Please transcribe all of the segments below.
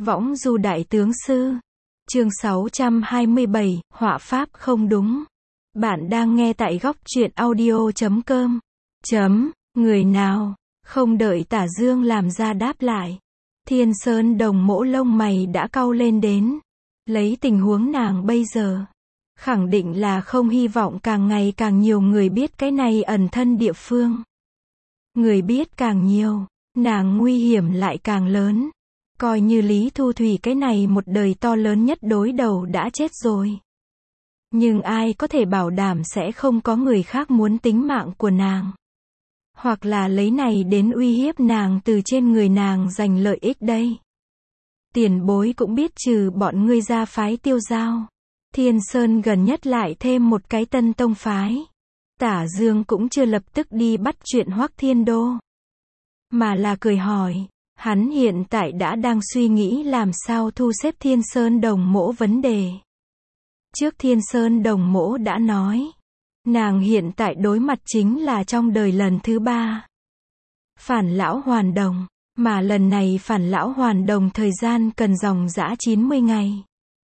Võng du đại tướng sư. Chương 627, họa pháp không đúng. Bạn đang nghe tại góc truyện audio.com. Người nào? Không đợi Tả Dương làm ra đáp lại. Thiên Sơn Đồng Mỗ lông mày đã cau lên đến. Lấy tình huống nàng bây giờ, khẳng định là không hy vọng càng ngày càng nhiều người biết cái này ẩn thân địa phương. Người biết càng nhiều, nàng nguy hiểm lại càng lớn. Coi như Lý Thu Thủy cái này một đời to lớn nhất đối đầu đã chết rồi. Nhưng ai có thể bảo đảm sẽ không có người khác muốn tính mạng của nàng? Hoặc là lấy này đến uy hiếp nàng từ trên người nàng giành lợi ích đây? Tiền bối cũng biết trừ bọn ngươi ra phái Tiêu Giao, Thiên Sơn gần nhất lại thêm một cái tân tông phái. Tả Dương cũng chưa lập tức đi bắt chuyện Hoắc Thiên Đô, mà là cười hỏi. Hắn hiện tại đã đang suy nghĩ làm sao thu xếp Thiên Sơn Đồng Mỗ vấn đề. Trước Thiên Sơn Đồng Mỗ đã nói, nàng hiện tại đối mặt chính là trong đời lần thứ 3. Phản lão hoàn đồng, mà lần này phản lão hoàn đồng thời gian cần dòng dã 90 ngày.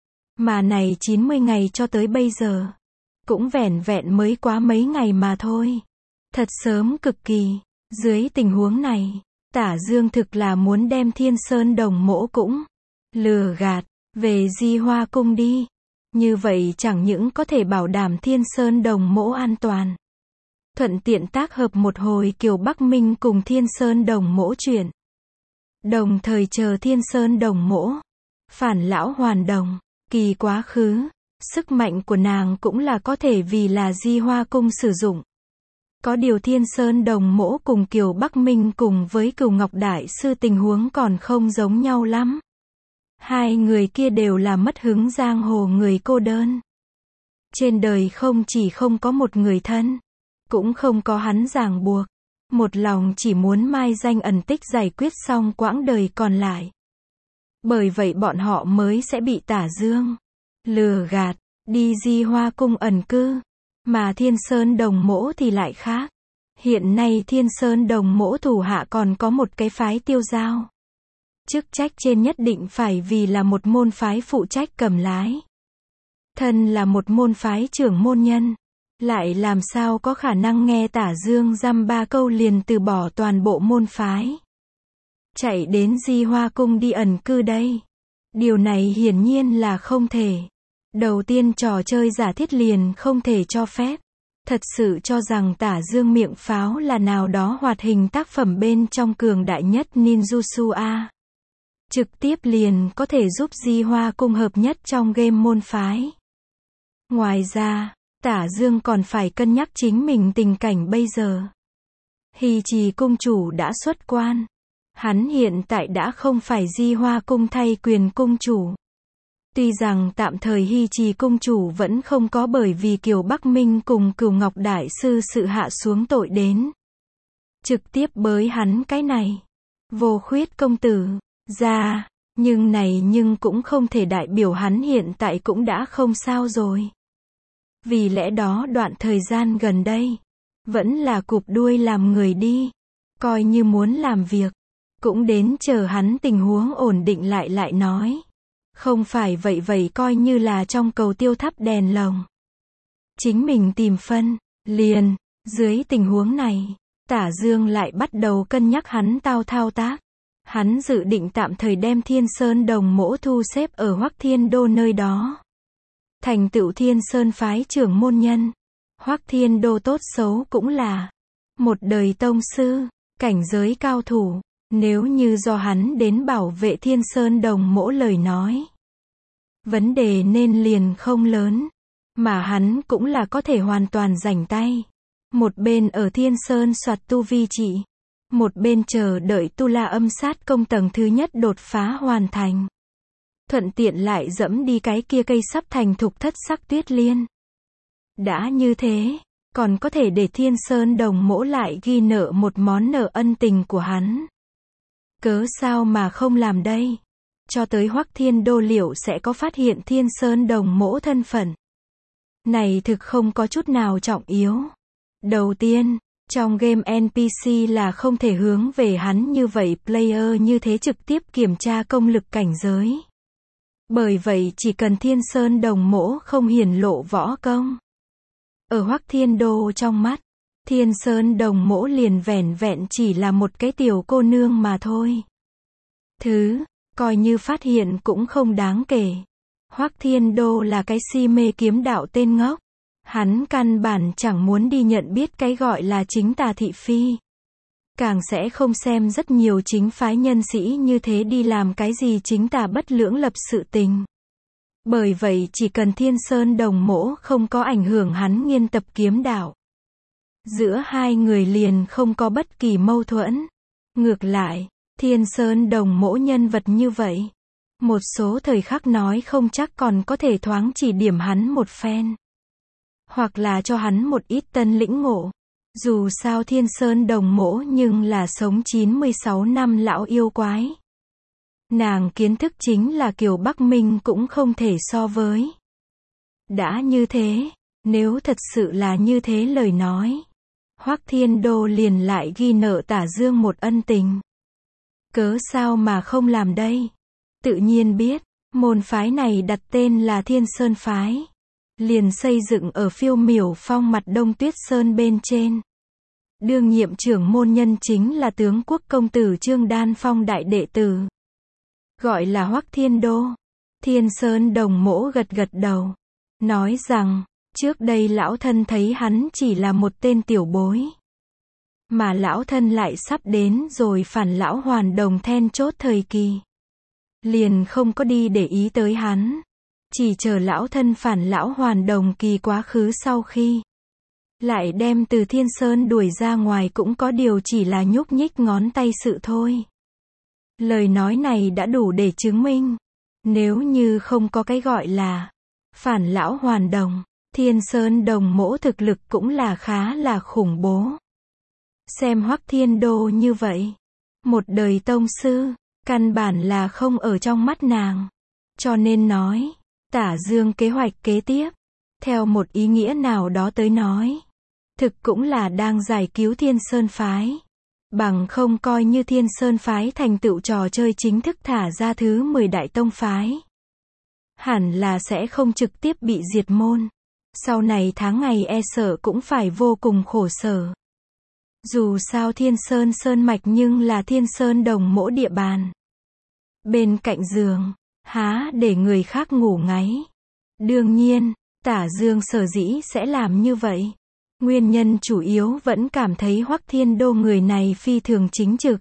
Mà này 90 ngày cho tới bây giờ, cũng vẻn vẹn mới quá mấy ngày mà thôi. Thật sớm cực kỳ. Dưới tình huống này, Tả Dương thực là muốn đem Thiên Sơn Đồng Mỗ cũng lừa gạt về Di Hoa Cung đi. Như vậy chẳng những có thể bảo đảm Thiên Sơn Đồng Mỗ an toàn, thuận tiện tác hợp một hồi Kiều Bắc Minh cùng Thiên Sơn Đồng Mỗ chuyện. Đồng thời chờ Thiên Sơn Đồng Mỗ phản lão hoàn đồng, kỳ quá khứ, sức mạnh của nàng cũng là có thể vì là Di Hoa Cung sử dụng. Có điều Thiên Sơn Đồng Mỗ cùng Kiều Bắc Minh cùng với Cửu Ngọc Đại Sư tình huống còn không giống nhau lắm. Hai người kia đều là mất hứng giang hồ người cô đơn. Trên đời không chỉ không có một người thân, cũng không có hắn ràng buộc. Một lòng chỉ muốn mai danh ẩn tích giải quyết xong quãng đời còn lại. Bởi vậy bọn họ mới sẽ bị Tả Dương lừa gạt, đi Di Hoa Cung ẩn cư. Mà Thiên Sơn Đồng Mỗ thì lại khác. Hiện nay Thiên Sơn Đồng Mỗ thủ hạ còn có một cái phái Tiêu Giao. Chức trách trên nhất định phải vì là một môn phái phụ trách cầm lái. Thân là một môn phái trưởng môn nhân, lại làm sao có khả năng nghe Tả Dương dăm ba câu liền từ bỏ toàn bộ môn phái, chạy đến Di Hoa Cung đi ẩn cư đây? Điều này hiển nhiên là không thể. Đầu tiên trò chơi giả thiết liền không thể cho phép. Thật sự cho rằng Tả Dương miệng pháo là nào đó hoạt hình tác phẩm bên trong cường đại nhất ninjutsu a. Trực tiếp liền có thể giúp Di Hoa Cung hợp nhất trong game môn phái. Ngoài ra, Tả Dương còn phải cân nhắc chính mình tình cảnh bây giờ. Hy Trì cung chủ đã xuất quan. Hắn hiện tại đã không phải Di Hoa Cung thay quyền cung chủ. Tuy rằng tạm thời Hy Trì cung chủ vẫn không có bởi vì Kiều Bắc Minh cùng Cửu Ngọc Đại Sư sự hạ xuống tội đến trực tiếp bới hắn cái này Vô Khuyết công tử ra, nhưng này nhưng cũng không thể đại biểu hắn hiện tại cũng đã không sao rồi. Vì lẽ đó đoạn thời gian gần đây, vẫn là cụp đuôi làm người đi. Coi như muốn làm việc, cũng đến chờ hắn tình huống ổn định lại nói. Không phải vậy coi như là trong cầu tiêu thắp đèn lồng. Chính mình tìm phân, liền. Dưới tình huống này, Tả Dương lại bắt đầu cân nhắc hắn thao tác. Hắn dự định tạm thời đem Thiên Sơn Đồng Mỗ thu xếp ở Hoắc Thiên Đô nơi đó. Thành tựu Thiên Sơn phái trưởng môn nhân. Hoắc Thiên Đô tốt xấu cũng là một đời tông sư, cảnh giới cao thủ. Nếu như do hắn đến bảo vệ Thiên Sơn Đồng Mỗ lời nói, vấn đề nên liền không lớn. Mà hắn cũng là có thể hoàn toàn rảnh tay. Một bên ở Thiên Sơn soạt tu vi trị, một bên chờ đợi Tu La Âm Sát công tầng thứ nhất đột phá hoàn thành. Thuận tiện lại dẫm đi cái kia cây sắp thành thục thất sắc tuyết liên. Đã như thế, còn có thể để Thiên Sơn Đồng Mỗ lại ghi nợ một món nợ ân tình của hắn. Cớ sao mà không làm đây? Cho tới Hoắc Thiên Đô liệu sẽ có phát hiện Thiên Sơn Đồng Mỗ thân phận? Này thực không có chút nào trọng yếu. Đầu tiên, Trong game NPC là không thể hướng về hắn như vậy, player như thế trực tiếp kiểm tra công lực cảnh giới. Bởi vậy chỉ cần Thiên Sơn Đồng Mỗ không hiển lộ võ công. Ở Hoắc Thiên Đô trong mắt, Thiên Sơn Đồng Mỗ liền vẻn vẹn chỉ là một cái tiểu cô nương mà thôi. Coi như phát hiện cũng không đáng kể. Hoắc Thiên Đô là cái si mê kiếm đạo tên ngốc. Hắn căn bản chẳng muốn đi nhận biết cái gọi là chính tà thị phi. Càng sẽ không xem rất nhiều chính phái nhân sĩ như thế đi làm cái gì chính tà bất lưỡng lập sự tình. Bởi vậy chỉ cần Thiên Sơn Đồng Mỗ không có ảnh hưởng hắn nghiên tập kiếm đạo, giữa hai người liền không có bất kỳ mâu thuẫn. Ngược lại, Thiên Sơn Đồng Mỗ nhân vật như vậy, một số thời khắc nói không chắc còn có thể thoáng chỉ điểm hắn một phen. Hoặc là cho hắn một ít tân lĩnh ngộ. Dù sao Thiên Sơn Đồng Mỗ nhưng là sống 96 năm lão yêu quái. Nàng kiến thức chính là Kiều Bắc Minh cũng không thể so với. Đã như thế, nếu thật sự là như thế lời nói, Hoắc Thiên Đô liền lại ghi nợ Tả Dương một ân tình. Cớ sao mà không làm đây? Tự nhiên biết, môn phái này đặt tên là Thiên Sơn Phái. Liền xây dựng ở phiêu miểu phong mặt Đông Tuyết Sơn bên trên. Đương nhiệm trưởng môn nhân chính là tướng quốc công tử Trương Đan Phong đại đệ tử. Gọi là Hoắc Thiên Đô. Thiên Sơn Đồng Mỗ gật gật đầu. Nói rằng, trước đây lão thân thấy hắn chỉ là một tên tiểu bối. Mà lão thân lại sắp đến rồi phản lão hoàn đồng then chốt thời kỳ. Liền không có đi để ý tới hắn. Chỉ chờ lão thân phản lão hoàn đồng kỳ quá khứ sau khi lại đem từ Thiên Sơn đuổi ra ngoài cũng có điều chỉ là nhúc nhích ngón tay sự thôi. Lời nói này đã đủ để chứng minh. Nếu như không có cái gọi là phản lão hoàn đồng, Thiên Sơn Đồng Mỗ thực lực cũng là khá là khủng bố. Xem Hoắc Thiên Đô như vậy, một đời tông sư, căn bản là không ở trong mắt nàng. Cho nên nói, Tả Dương kế hoạch kế tiếp, theo một ý nghĩa nào đó tới nói, thực cũng là đang giải cứu Thiên Sơn Phái. Bằng không coi như Thiên Sơn Phái thành tựu trò chơi chính thức thả ra thứ 10 đại tông phái. Hẳn là sẽ không trực tiếp bị diệt môn. Sau này tháng ngày e sợ cũng phải vô cùng khổ sở. Dù sao Thiên Sơn Sơn Mạch nhưng là Thiên Sơn Đồng Mỗ địa bàn. Bên cạnh giường, há để người khác ngủ ngáy. Đương nhiên, Tả Dương sở dĩ sẽ làm như vậy. Nguyên nhân chủ yếu vẫn cảm thấy Hoắc Thiên Đô người này phi thường chính trực.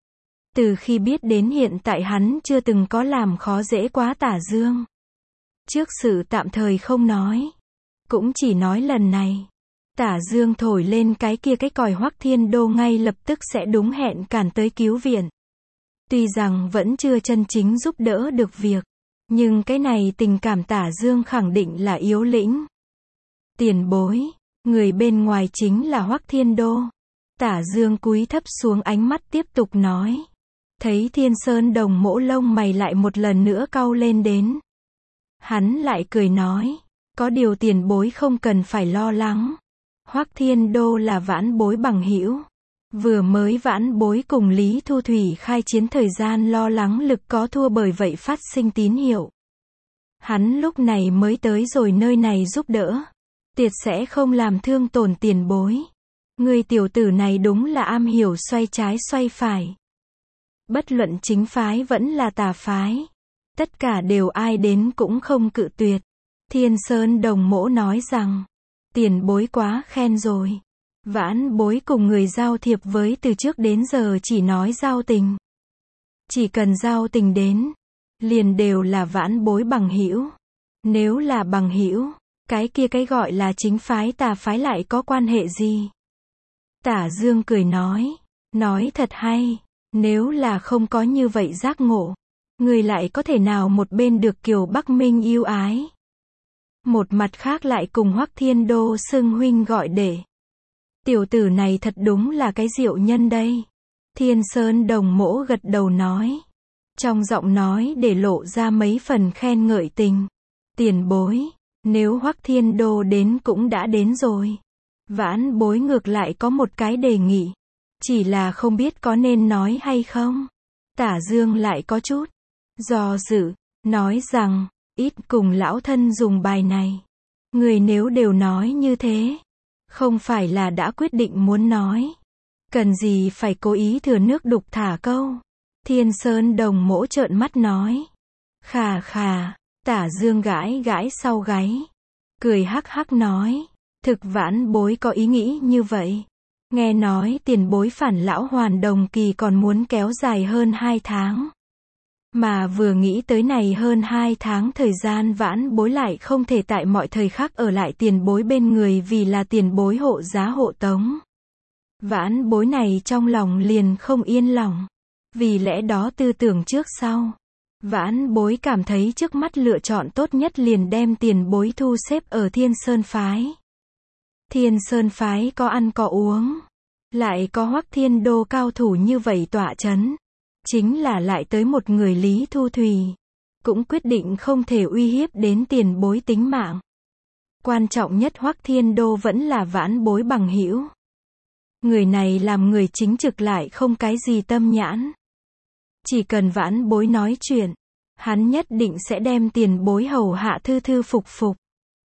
Từ khi biết đến hiện tại hắn chưa từng có làm khó dễ quá Tả Dương. Trước sự tạm thời không nói. Cũng chỉ nói lần này. Tả Dương thổi lên cái kia cái còi Hoắc Thiên Đô ngay lập tức sẽ đúng hẹn cản tới cứu viện. Tuy rằng vẫn chưa chân chính giúp đỡ được việc. Nhưng cái này tình cảm Tả Dương khẳng định là yếu lĩnh. Tiền bối. Người bên ngoài chính là Hoắc Thiên Đô. Tả Dương cúi thấp xuống ánh mắt tiếp tục nói. Thấy Thiên Sơn Đồng Mỗ lông mày lại một lần nữa cau lên đến. Hắn lại cười nói. Có điều tiền bối không cần phải lo lắng. Hoắc Thiên Đô là vãn bối bằng hữu. Vừa mới vãn bối cùng Lý Thu Thủy khai chiến thời gian lo lắng lực có thua bởi vậy phát sinh tín hiệu. Hắn lúc này mới tới rồi nơi này giúp đỡ. Tuyệt sẽ không làm thương tổn tiền bối. Người tiểu tử này đúng là am hiểu xoay trái xoay phải. Bất luận chính phái vẫn là tà phái. Tất cả đều ai đến cũng không cự tuyệt. Thiên Sơn Đồng Mỗ nói rằng, tiền bối quá khen rồi. Vãn bối cùng người giao thiệp với từ trước đến giờ chỉ nói giao tình. Chỉ cần giao tình đến, liền đều là vãn bối bằng hữu. Nếu là bằng hữu, cái kia cái gọi là chính phái tà phái lại có quan hệ gì? Tả Dương cười nói thật hay, nếu là không có như vậy giác ngộ, người lại có thể nào một bên được Kiều Bắc Minh yêu ái? Một mặt khác lại cùng Hoắc Thiên Đô xưng huynh gọi đệ. Tiểu tử này thật đúng là cái diệu nhân đây. Thiên Sơn Đồng Mỗ gật đầu nói. Trong giọng nói để lộ ra mấy phần khen ngợi tình. Tiền bối, nếu Hoắc Thiên Đô đến cũng đã đến rồi. Vãn Bối ngược lại có một cái đề nghị. Chỉ là không biết có nên nói hay không. Tả Dương lại có chút do dự, nói rằng, ít cùng lão thân dùng bài này. Người nếu đều nói như thế, không phải là đã quyết định muốn nói. Cần gì phải cố ý thừa nước đục thả câu. Thiên Sơn Đồng Mỗ trợn mắt nói. Khà khà, Tả Dương gãi gãi sau gáy. Cười hắc hắc nói. Thực Vãn Bối có ý nghĩ như vậy. Nghe nói tiền bối phản lão hoàn đồng kỳ còn muốn kéo dài hơn 2 tháng. Mà vừa nghĩ tới này hơn 2 tháng thời gian Vãn Bối lại không thể tại mọi thời khắc ở lại tiền bối bên người vì là tiền bối hộ giá hộ tống. Vãn Bối này trong lòng liền không yên lòng. Vì lẽ đó tư tưởng trước sau. Vãn Bối cảm thấy trước mắt lựa chọn tốt nhất liền đem tiền bối thu xếp ở Thiên Sơn Phái. Thiên Sơn Phái có ăn có uống. Lại có Hoắc Thiên Đô cao thủ như vậy tọa chấn. Chính là lại tới một người Lý Thu Thùy. Cũng quyết định không thể uy hiếp đến tiền bối tính mạng. Quan trọng nhất Hoắc Thiên Đô vẫn là Vãn Bối bằng hữu. Người này làm người chính trực lại không cái gì tâm nhãn. Chỉ cần Vãn Bối nói chuyện, hắn nhất định sẽ đem tiền bối hầu hạ thư thư phục phục.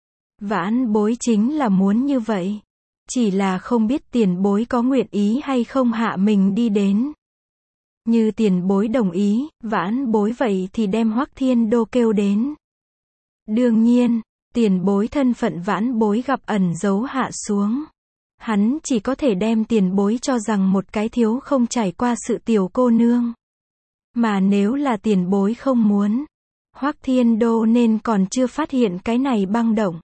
Vãn Bối chính là muốn như vậy. Chỉ là không biết tiền bối có nguyện ý hay không hạ mình đi đến. Như tiền bối đồng ý, Vãn Bối vậy thì đem Hoắc Thiên Đô kêu đến. Đương nhiên, tiền bối thân phận Vãn Bối gặp ẩn giấu hạ xuống. Hắn chỉ có thể đem tiền bối cho rằng một cái thiếu không trải qua sự tiểu cô nương. Mà nếu là tiền bối không muốn, Hoắc Thiên Đô nên còn chưa phát hiện cái này băng động.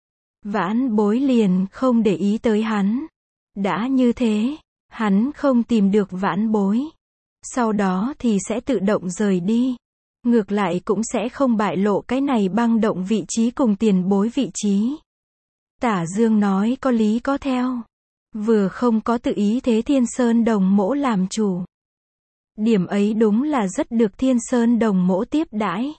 Vãn Bối liền không để ý tới hắn. Đã như thế, hắn không tìm được Vãn Bối. Sau đó thì sẽ tự động rời đi. Ngược lại cũng sẽ không bại lộ cái này băng động vị trí cùng tiền bối vị trí. Tả Dương nói có lý có theo. Vừa không có tự ý thế Thiên Sơn Đồng Mỗ làm chủ. Điểm ấy đúng là rất được Thiên Sơn Đồng Mỗ tiếp đãi.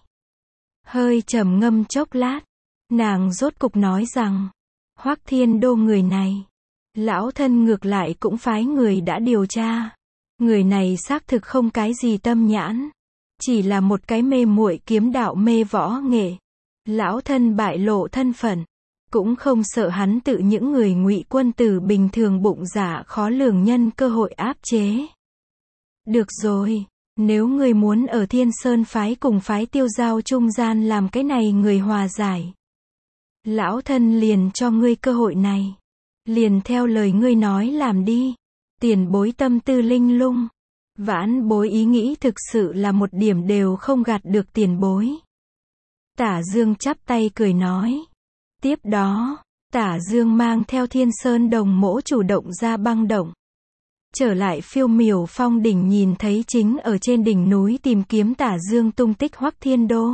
Hơi trầm ngâm chốc lát. Nàng rốt cục nói rằng. Hoắc Thiên Đô người này. Lão thân ngược lại cũng phái người đã điều tra. Người này xác thực không cái gì tâm nhãn. Chỉ là một cái mê muội kiếm đạo mê võ nghệ. Lão thân bại lộ thân phận. Cũng không sợ hắn tự những người ngụy quân tử bình thường bụng dạ khó lường nhân cơ hội áp chế. Được rồi, nếu ngươi muốn ở Thiên Sơn Phái cùng phái Tiêu Giao trung gian làm cái này người hòa giải. Lão thân liền cho ngươi cơ hội này. Liền theo lời ngươi nói làm đi. Tiền bối tâm tư linh lung. Vãn Bối ý nghĩ thực sự là một điểm đều không gạt được tiền bối. Tả Dương chắp tay cười nói. Tiếp đó, Tả Dương mang theo Thiên Sơn Đồng Mỗ chủ động ra băng động. Trở lại Phiêu Miểu Phong đỉnh nhìn thấy chính ở trên đỉnh núi tìm kiếm Tả Dương tung tích Hoắc Thiên Đô.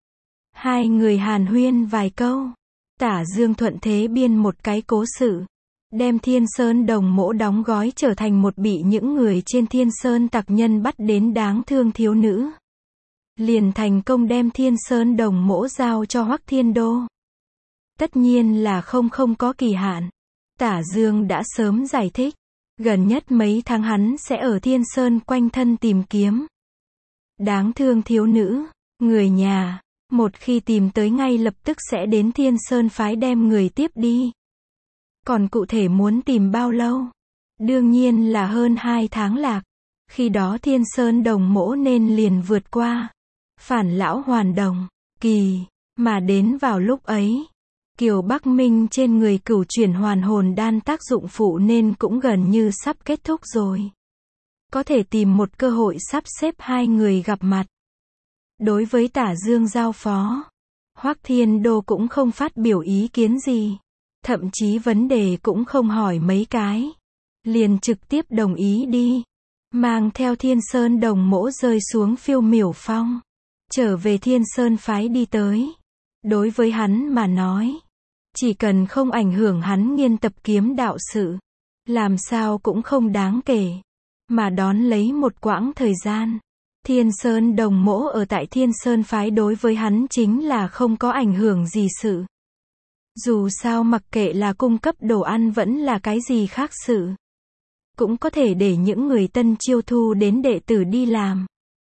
Hai người hàn huyên vài câu. Tả Dương thuận thế biên một cái cố sự. Đem Thiên Sơn Đồng Mỗ đóng gói trở thành một bị những người trên Thiên Sơn tặc nhân bắt đến đáng thương thiếu nữ. Liền thành công đem Thiên Sơn Đồng Mỗ giao cho Hoắc Thiên Đô. Tất nhiên là không có kỳ hạn. Tả Dương đã sớm giải thích. Gần nhất mấy tháng hắn sẽ ở Thiên Sơn quanh thân tìm kiếm. Đáng thương thiếu nữ, người nhà, một khi tìm tới ngay lập tức sẽ đến Thiên Sơn Phái đem người tiếp đi. Còn cụ thể muốn tìm bao lâu? Đương nhiên là hơn 2 tháng lạc. Khi đó Thiên Sơn Đồng Mỗ nên liền vượt qua. Phản lão hoàn đồng, kỳ, mà đến vào lúc ấy. Kiều Bắc Minh trên người cửu chuyển hoàn hồn đan tác dụng phụ nên cũng gần như sắp kết thúc rồi. Có thể tìm một cơ hội sắp xếp hai người gặp mặt. Đối với Tả Dương giao phó, Hoắc Thiên Đô cũng không phát biểu ý kiến gì. Thậm chí vấn đề cũng không hỏi mấy cái. Liền trực tiếp đồng ý đi. Mang theo Thiên Sơn Đồng Mỗ rơi xuống Phiêu Miểu Phong. Trở về Thiên Sơn Phái đi tới. Đối với hắn mà nói. Chỉ cần không ảnh hưởng hắn nghiên tập kiếm đạo sự. Làm sao cũng không đáng kể. Mà đón lấy một quãng thời gian. Thiên Sơn Đồng Mỗ ở tại Thiên Sơn Phái đối với hắn chính là không có ảnh hưởng gì sự. Dù sao mặc kệ là cung cấp đồ ăn vẫn là cái gì khác sự. Cũng có thể để những người tân chiêu thu đến đệ tử đi làm.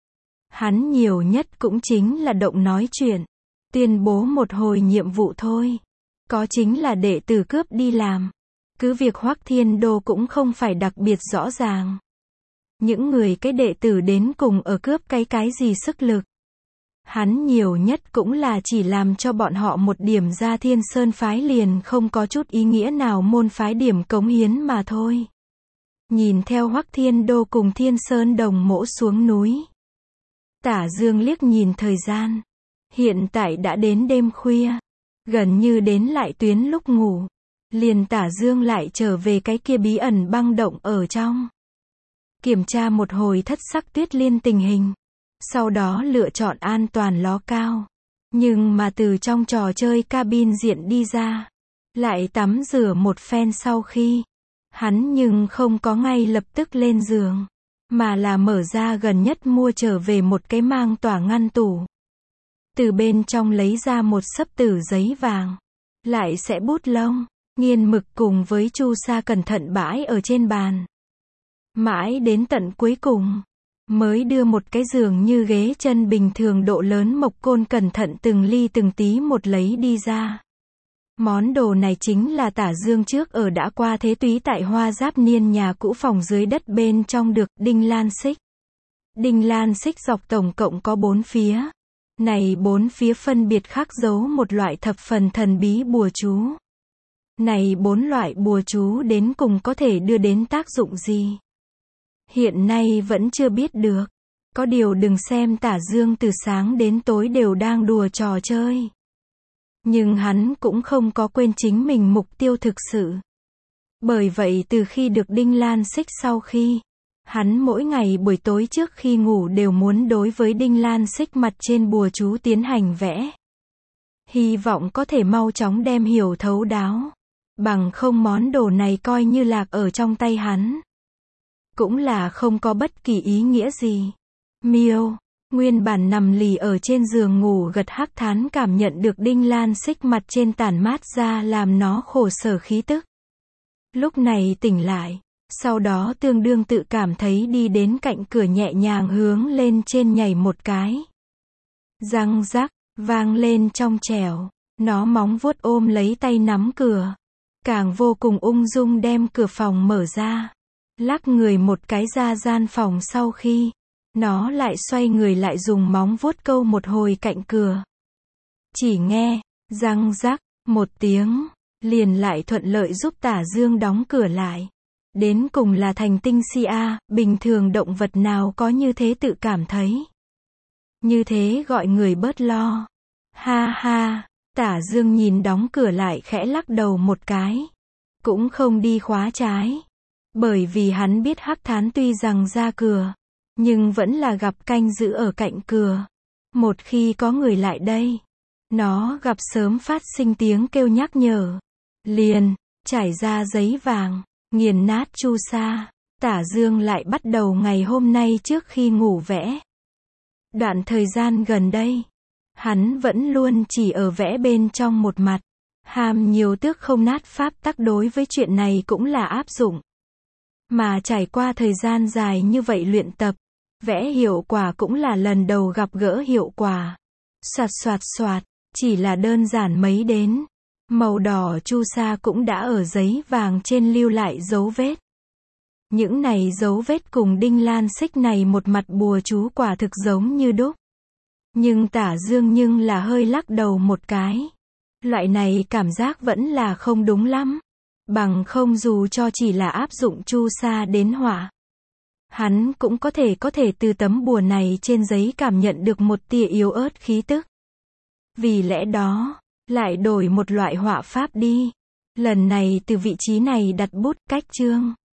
Hắn nhiều nhất cũng chính là động nói chuyện, tuyên bố một hồi nhiệm vụ thôi. Có chính là đệ tử cướp đi làm. Cứ việc Hoắc Thiên Đô cũng không phải đặc biệt rõ ràng. Những người cái đệ tử đến cùng ở cướp cái gì sức lực. Hắn nhiều nhất cũng là chỉ làm cho bọn họ một điểm ra Thiên Sơn phái liền không có chút ý nghĩa nào môn phái điểm cống hiến mà thôi. Nhìn theo Hoắc Thiên Đô cùng Thiên Sơn đồng mỗ xuống núi. Tả Dương liếc nhìn thời gian. Hiện tại đã đến đêm khuya. Gần như đến lại tuyến lúc ngủ. Liền Tả Dương lại trở về cái kia bí ẩn băng động ở trong. Kiểm tra một hồi Thất Sắc Tuyết Liên tình hình. Sau đó lựa chọn an toàn ló cao. Nhưng mà từ trong trò chơi cabin diện đi ra. Lại tắm rửa một phen sau khi. Hắn nhưng không có ngay lập tức lên giường. Mà là mở ra gần nhất mua trở về một cái mang tỏa ngăn tủ. Từ bên trong lấy ra một xấp tử giấy vàng. Lại sẽ bút lông, nghiên mực cùng với chu sa cẩn thận bãi ở trên bàn. Mãi đến tận cuối cùng. Mới đưa một cái giường như ghế chân bình thường độ lớn mộc côn cẩn thận từng ly từng tí một lấy đi ra. Món đồ này chính là Tả Dương trước ở đã qua thế túy tại Hoa Giáp Niên nhà cũ phòng dưới đất bên trong được đinh lan xích. Đinh lan xích dọc tổng cộng có 4 phía. Này 4 phía phân biệt khắc dấu một loại thập phần thần bí bùa chú. Này 4 loại bùa chú đến cùng có thể đưa đến tác dụng gì? Hiện nay vẫn chưa biết được. Có điều đừng xem Tả Dương từ sáng đến tối đều đang đùa trò chơi. Nhưng hắn cũng không có quên chính mình mục tiêu thực sự. Bởi vậy từ khi được đinh lan xích sau khi, hắn mỗi ngày buổi tối trước khi ngủ đều muốn đối với đinh lan xích mặt trên bùa chú tiến hành vẽ. Hy vọng có thể mau chóng đem hiểu thấu đáo. Bằng không món đồ này coi như lạc ở trong tay hắn. Cũng là không có bất kỳ ý nghĩa gì. Miêu, nguyên bản nằm lì ở trên giường ngủ gật hắc thán cảm nhận được đinh lan xích mặt trên tản mát ra làm nó khổ sở khí tức. Lúc này tỉnh lại, sau đó tương đương tự cảm thấy đi đến cạnh cửa nhẹ nhàng hướng lên trên nhảy một cái. Răng rắc, vang lên trong trẻo, nó móng vuốt ôm lấy tay nắm cửa. Càng vô cùng ung dung đem cửa phòng mở ra. Lắc người một cái ra gian phòng sau khi, nó lại xoay người lại dùng móng vuốt câu một hồi cạnh cửa. Chỉ nghe, răng rắc, một tiếng, liền lại thuận lợi giúp Tả Dương đóng cửa lại. Đến cùng là thành tinh si a, bình thường động vật nào có như thế tự cảm thấy. Như thế gọi người bớt lo. Ha ha, Tả Dương nhìn đóng cửa lại khẽ lắc đầu một cái. Cũng không đi khóa trái. Bởi vì hắn biết hắc thán tuy rằng ra cửa, nhưng vẫn là gặp canh giữ ở cạnh cửa. Một khi có người lại đây, nó gặp sớm phát sinh tiếng kêu nhắc nhở. Liền, trải ra giấy vàng, nghiền nát chu sa. Tả Dương lại bắt đầu ngày hôm nay trước khi ngủ vẽ. Đoạn thời gian gần đây, hắn vẫn luôn chỉ ở vẽ bên trong một mặt. Hàm nhiều tước không nát pháp tắc đối với chuyện này cũng là áp dụng. Mà trải qua thời gian dài như vậy luyện tập, vẽ hiệu quả cũng là lần đầu gặp gỡ hiệu quả. Soạt soạt soạt, chỉ là đơn giản mấy đến. Màu đỏ chu sa cũng đã ở giấy vàng trên lưu lại dấu vết. Những này dấu vết cùng đinh lan xích này một mặt bùa chú quả thực giống như đúc. Nhưng Tả Dương nhưng là hơi lắc đầu một cái. Loại này cảm giác vẫn là không đúng lắm. Bằng không dù cho chỉ là áp dụng chu sa đến họa. Hắn cũng có thể từ tấm bùa này trên giấy cảm nhận được một tia yếu ớt khí tức. Vì lẽ đó, lại đổi một loại họa pháp đi. Lần này từ vị trí này đặt bút cách chương.